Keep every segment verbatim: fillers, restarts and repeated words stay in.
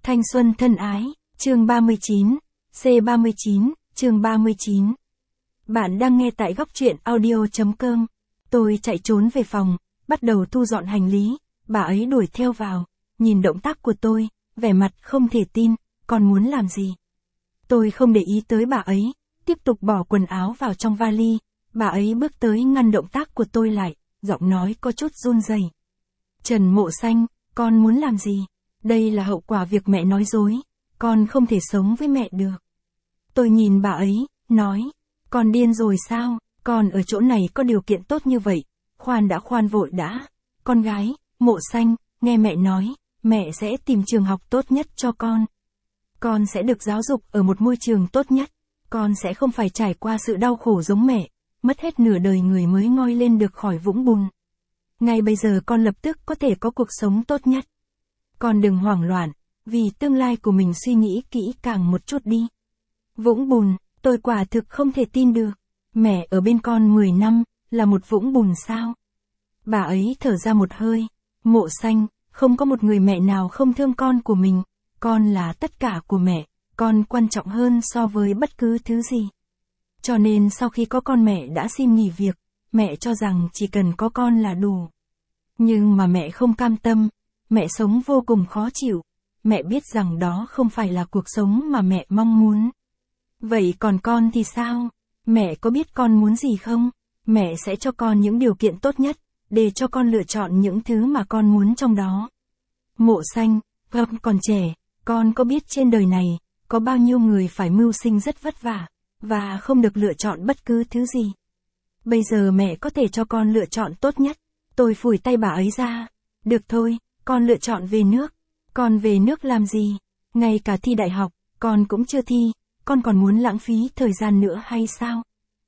Thanh xuân thân ái, chương ba mươi chín, C ba mươi chín, chương ba mươi chín. Bạn đang nghe tại góc truyện audio chấm com. Tôi chạy trốn về phòng, bắt đầu thu dọn hành lý, bà ấy đuổi theo vào, nhìn động tác của tôi, vẻ mặt không thể tin, còn muốn làm gì. Tôi không để ý tới bà ấy, tiếp tục bỏ quần áo vào trong vali, bà ấy bước tới ngăn động tác của tôi lại, giọng nói có chút run rẩy. Trần Mộ Xanh, con muốn làm gì? Đây là hậu quả việc mẹ nói dối, con không thể sống với mẹ được. Tôi nhìn bà ấy, nói, con điên rồi sao, con ở chỗ này có điều kiện tốt như vậy, khoan đã khoan vội đã. Con gái, Mộ Xanh, nghe mẹ nói, mẹ sẽ tìm trường học tốt nhất cho con. Con sẽ được giáo dục ở một môi trường tốt nhất, con sẽ không phải trải qua sự đau khổ giống mẹ, mất hết nửa đời người mới ngoi lên được khỏi vũng bùn. Ngay bây giờ con lập tức có thể có cuộc sống tốt nhất. Con đừng hoảng loạn, vì tương lai của mình suy nghĩ kỹ càng một chút đi. Vũng bùn, tôi quả thực không thể tin được. Mẹ ở bên con mười năm, là một vũng bùn sao? Bà ấy thở ra một hơi, Mộ Xanh, không có một người mẹ nào không thương con của mình, con là tất cả của mẹ, con quan trọng hơn so với bất cứ thứ gì. Cho nên sau khi có con mẹ đã xin nghỉ việc, mẹ cho rằng chỉ cần có con là đủ. Nhưng mà mẹ không cam tâm, mẹ sống vô cùng khó chịu, mẹ biết rằng đó không phải là cuộc sống mà mẹ mong muốn. Vậy còn con thì sao? Mẹ có biết con muốn gì không? Mẹ sẽ cho con những điều kiện tốt nhất, để cho con lựa chọn những thứ mà con muốn trong đó. Mộ Xanh, gầm còn trẻ, con có biết trên đời này, có bao nhiêu người phải mưu sinh rất vất vả, và không được lựa chọn bất cứ thứ gì. Bây giờ mẹ có thể cho con lựa chọn tốt nhất. Tôi phủi tay bà ấy ra. Được thôi, con lựa chọn về nước. Con về nước làm gì? Ngay cả thi đại học, con cũng chưa thi, con còn muốn lãng phí thời gian nữa hay sao?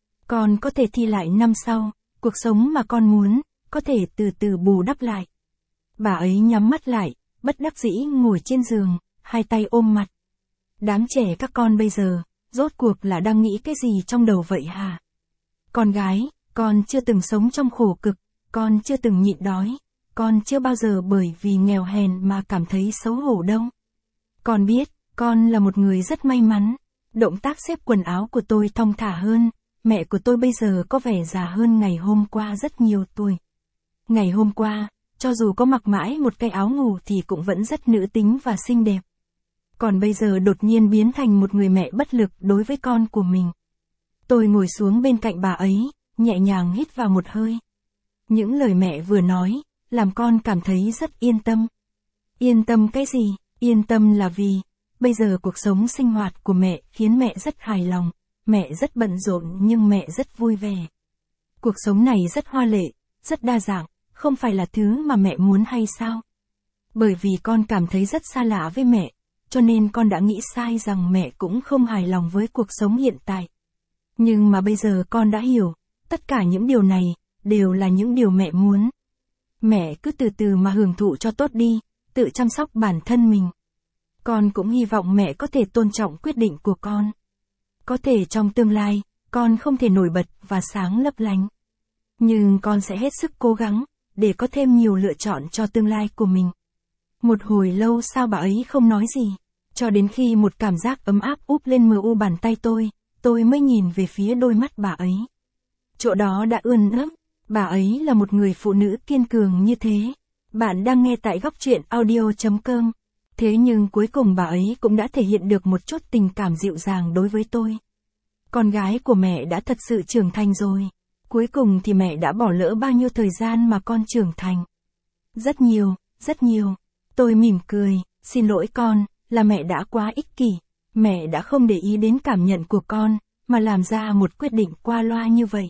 Con có thể thi lại năm sau, cuộc sống mà con muốn, có thể từ từ bù đắp lại. Bà ấy nhắm mắt lại, bất đắc dĩ ngồi trên giường, hai tay ôm mặt. Đám trẻ các con bây giờ, rốt cuộc là đang nghĩ cái gì trong đầu vậy hả? Con gái, con chưa từng sống trong khổ cực, con chưa từng nhịn đói, con chưa bao giờ bởi vì nghèo hèn mà cảm thấy xấu hổ đâu. Con biết, con là một người rất may mắn. Động tác xếp quần áo của tôi thong thả hơn, mẹ của tôi bây giờ có vẻ già hơn ngày hôm qua rất nhiều tuổi. Ngày hôm qua, cho dù có mặc mãi một cái áo ngủ thì cũng vẫn rất nữ tính và xinh đẹp. Còn bây giờ đột nhiên biến thành một người mẹ bất lực đối với con của mình. Tôi ngồi xuống bên cạnh bà ấy, nhẹ nhàng hít vào một hơi. Những lời mẹ vừa nói, làm con cảm thấy rất yên tâm. Yên tâm cái gì? Yên tâm là vì, bây giờ cuộc sống sinh hoạt của mẹ khiến mẹ rất hài lòng, mẹ rất bận rộn nhưng mẹ rất vui vẻ. Cuộc sống này rất hoa lệ, rất đa dạng, không phải là thứ mà mẹ muốn hay sao? Bởi vì con cảm thấy rất xa lạ với mẹ, cho nên con đã nghĩ sai rằng mẹ cũng không hài lòng với cuộc sống hiện tại. Nhưng mà bây giờ con đã hiểu, tất cả những điều này, đều là những điều mẹ muốn. Mẹ cứ từ từ mà hưởng thụ cho tốt đi, tự chăm sóc bản thân mình. Con cũng hy vọng mẹ có thể tôn trọng quyết định của con. Có thể trong tương lai, con không thể nổi bật và sáng lấp lánh. Nhưng con sẽ hết sức cố gắng, để có thêm nhiều lựa chọn cho tương lai của mình. Một hồi lâu sau bà ấy không nói gì, cho đến khi một cảm giác ấm áp úp lên mờ u bàn tay tôi, tôi mới nhìn về phía đôi mắt bà ấy. Chỗ đó đã ươn ướt, bà ấy là một người phụ nữ kiên cường như thế. Bạn đang nghe tại góc truyện audio chấm com. Thế nhưng cuối cùng bà ấy cũng đã thể hiện được một chút tình cảm dịu dàng đối với tôi. Con gái của mẹ đã thật sự trưởng thành rồi. Cuối cùng thì mẹ đã bỏ lỡ bao nhiêu thời gian mà con trưởng thành. Rất nhiều, rất nhiều. Tôi mỉm cười, xin lỗi con, là mẹ đã quá ích kỷ. Mẹ đã không để ý đến cảm nhận của con, mà làm ra một quyết định qua loa như vậy.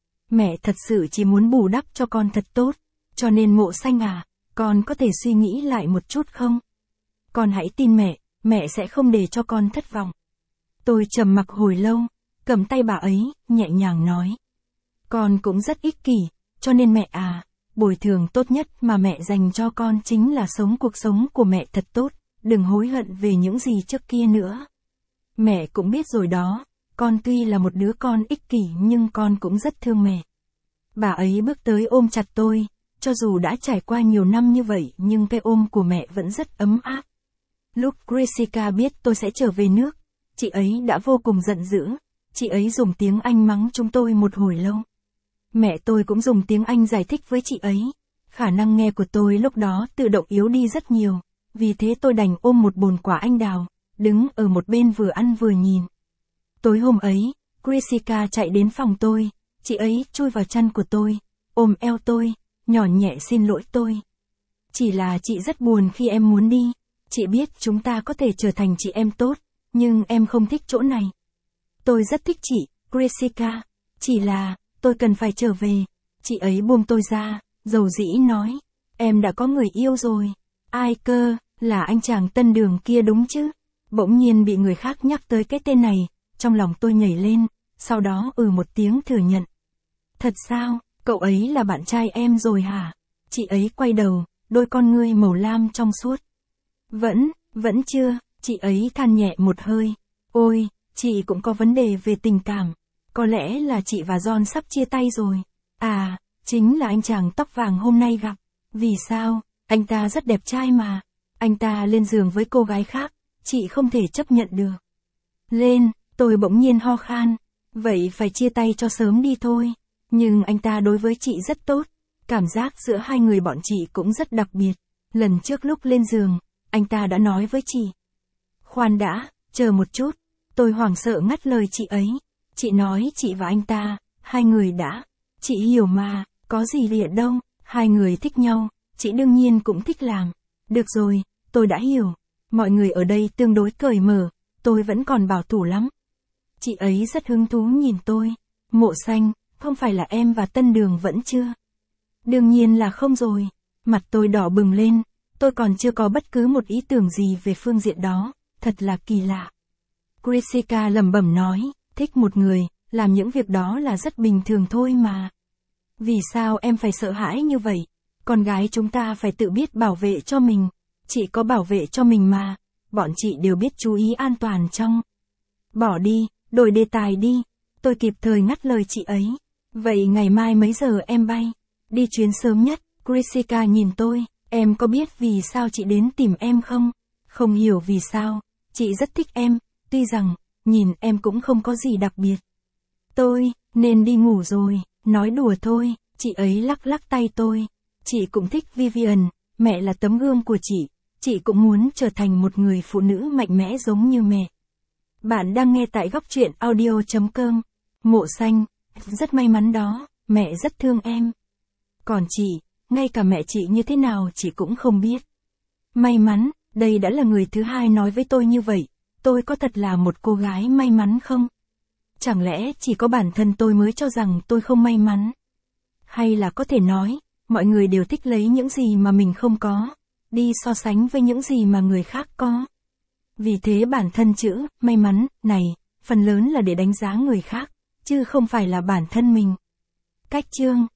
Mẹ thật sự chỉ muốn bù đắp cho con thật tốt, cho nên Mộ Xanh à, con có thể suy nghĩ lại một chút không? Con hãy tin mẹ, mẹ sẽ không để cho con thất vọng. Tôi trầm mặc hồi lâu, cầm tay bà ấy, nhẹ nhàng nói. Con cũng rất ích kỷ, cho nên mẹ à, bồi thường tốt nhất mà mẹ dành cho con chính là sống cuộc sống của mẹ thật tốt, đừng hối hận về những gì trước kia nữa. Mẹ cũng biết rồi đó, con tuy là một đứa con ích kỷ nhưng con cũng rất thương mẹ. Bà ấy bước tới ôm chặt tôi, cho dù đã trải qua nhiều năm như vậy nhưng cái ôm của mẹ vẫn rất ấm áp. Lúc Jessica biết tôi sẽ trở về nước, chị ấy đã vô cùng giận dữ. Chị ấy dùng tiếng Anh mắng chúng tôi một hồi lâu. Mẹ tôi cũng dùng tiếng Anh giải thích với chị ấy. Khả năng nghe của tôi lúc đó tự động yếu đi rất nhiều, vì thế tôi đành ôm một bồn quả anh đào, đứng ở một bên vừa ăn vừa nhìn. Tối hôm ấy, Jessica chạy đến phòng tôi, chị ấy chui vào chăn của tôi, ôm eo tôi, nhỏ nhẹ xin lỗi tôi. Chỉ là chị rất buồn khi em muốn đi, chị biết chúng ta có thể trở thành chị em tốt, nhưng em không thích chỗ này. Tôi rất thích chị, Jessica, chỉ là, tôi cần phải trở về. Chị ấy buông tôi ra, dầu dĩ nói, em đã có người yêu rồi. Ai cơ, là anh chàng tân đường kia đúng chứ? Bỗng nhiên bị người khác nhắc tới cái tên này, trong lòng tôi nhảy lên, sau đó ừ một tiếng thừa nhận. Thật sao, cậu ấy là bạn trai em rồi hả? Chị ấy quay đầu, đôi con ngươi màu lam trong suốt. Vẫn, vẫn chưa, chị ấy than nhẹ một hơi. Ôi, chị cũng có vấn đề về tình cảm. Có lẽ là chị và John sắp chia tay rồi. À, chính là anh chàng tóc vàng hôm nay gặp. Vì sao? Anh ta rất đẹp trai mà. Anh ta lên giường với cô gái khác, chị không thể chấp nhận được. Lên, tôi bỗng nhiên ho khan. Vậy phải chia tay cho sớm đi thôi. Nhưng anh ta đối với chị rất tốt. Cảm giác giữa hai người bọn chị cũng rất đặc biệt. Lần trước lúc lên giường, anh ta đã nói với chị. Khoan đã, chờ một chút. Tôi hoảng sợ ngắt lời chị ấy. Chị nói chị và anh ta, hai người đã. Chị hiểu mà, có gì lịa đâu, hai người thích nhau, chị đương nhiên cũng thích làm. Được rồi, tôi đã hiểu. Mọi người ở đây tương đối cởi mở, tôi vẫn còn bảo thủ lắm. Chị ấy rất hứng thú nhìn tôi. Mộ Xanh, không phải là em và Tân Đường vẫn chưa? Đương nhiên là không rồi. Mặt tôi đỏ bừng lên, tôi còn chưa có bất cứ một ý tưởng gì về phương diện đó, thật là kỳ lạ. Jessica lẩm bẩm nói, thích một người, làm những việc đó là rất bình thường thôi mà. Vì sao em phải sợ hãi như vậy? Con gái chúng ta phải tự biết bảo vệ cho mình. Chị có bảo vệ cho mình mà. Bọn chị đều biết chú ý an toàn trong. Bỏ đi, đổi đề tài đi. Tôi kịp thời ngắt lời chị ấy. Vậy ngày mai mấy giờ em bay? Đi chuyến sớm nhất. Jessica nhìn tôi. Em có biết vì sao chị đến tìm em không? Không hiểu vì sao. Chị rất thích em. Tuy rằng, nhìn em cũng không có gì đặc biệt. Tôi, nên đi ngủ rồi. Nói đùa thôi. Chị ấy lắc lắc tay tôi. Chị cũng thích Vivian. Mẹ là tấm gương của chị. Chị cũng muốn trở thành một người phụ nữ mạnh mẽ giống như mẹ. Bạn đang nghe tại góc truyện audio chấm com. Mộ Xanh, rất may mắn đó, mẹ rất thương em. Còn chị, ngay cả mẹ chị như thế nào chị cũng không biết. May mắn, đây đã là người thứ hai nói với tôi như vậy. Tôi có thật là một cô gái may mắn không? Chẳng lẽ chỉ có bản thân tôi mới cho rằng tôi không may mắn? Hay là có thể nói, mọi người đều thích lấy những gì mà mình không có, đi so sánh với những gì mà người khác có. Vì thế bản thân chữ, may mắn, này, phần lớn là để đánh giá người khác, chứ không phải là bản thân mình. Cách chương